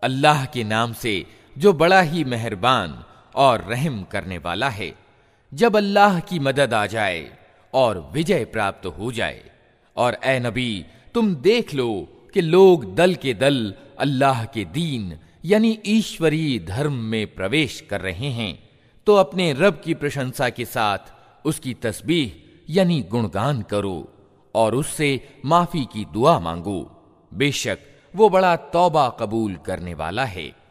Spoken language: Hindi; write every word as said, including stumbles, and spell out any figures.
अल्लाह के नाम से जो बड़ा ही मेहरबान और रहम करने वाला है। जब अल्लाह की मदद आ जाए और विजय प्राप्त हो जाए, और ए नबी तुम देख लो कि लोग दल के दल अल्लाह के दीन यानी ईश्वरीय धर्म में प्रवेश कर रहे हैं, तो अपने रब की प्रशंसा के साथ उसकी तस्बीह यानी गुणगान करो और उससे माफी की दुआ मांगो। बेशक वो बड़ा तौबा कबूल करने वाला है।